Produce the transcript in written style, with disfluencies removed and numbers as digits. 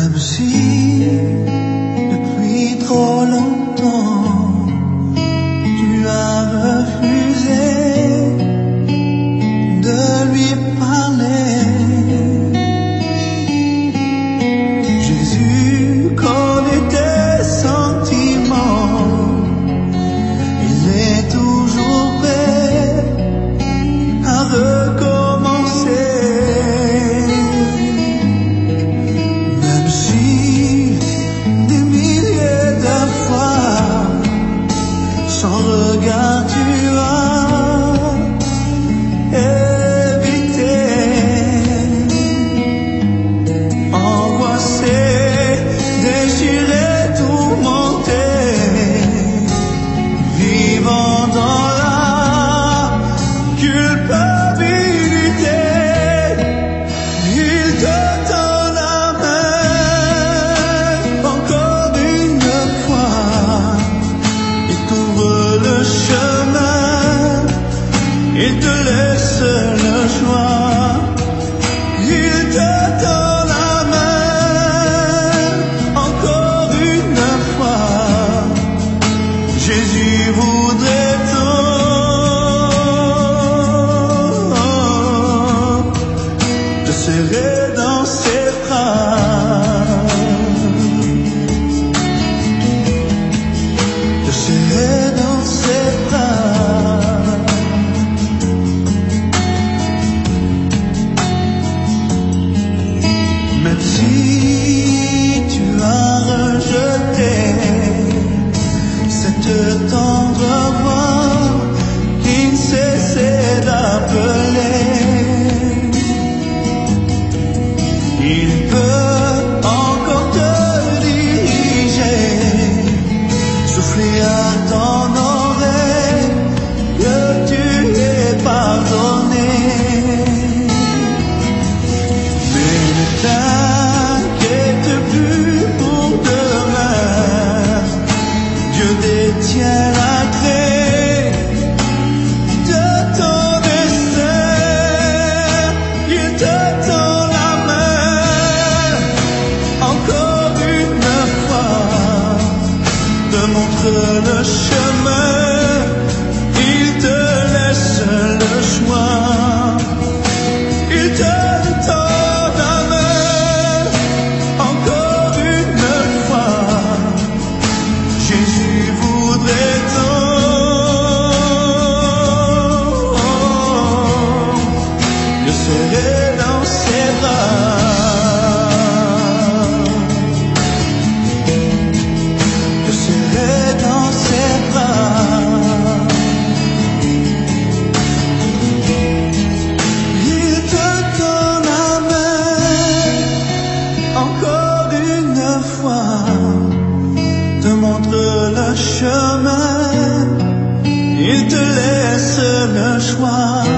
Même si depuis trop longtemps tu as refusé de lui parler, Jésus connaît tes sentiments, il est toujours prêt à recommencer. Même si des milliers de fois, sans regard tu as évité, angoissé, déchiré, tourmenté, vivant dans la culpabilité, il te tend la main encore une fois, il t'ouvre le chemin, il te laisse le choix, il te tend la main encore une fois. Jésus voudrait tant te serrer dans ses bras, te serrer dans ses bras. Même si tu as rejeté cette tendre voix qui ne cessait d'appeler, il peut encore te diriger, souffler à ton oreille que tu es pardonné. Mais ne t'inquiète plus pour demain, Dieu détient la clé de ton destin, il te tend la main encore une fois, te montre le chemin, il te laisse le choix, il te tend la main encore une fois. Jésus voudrait tant te serrer dans ses bras, te serrer dans ses bras. Il te tend la main encore une fois, te montre le chemin, il te laisse le choix,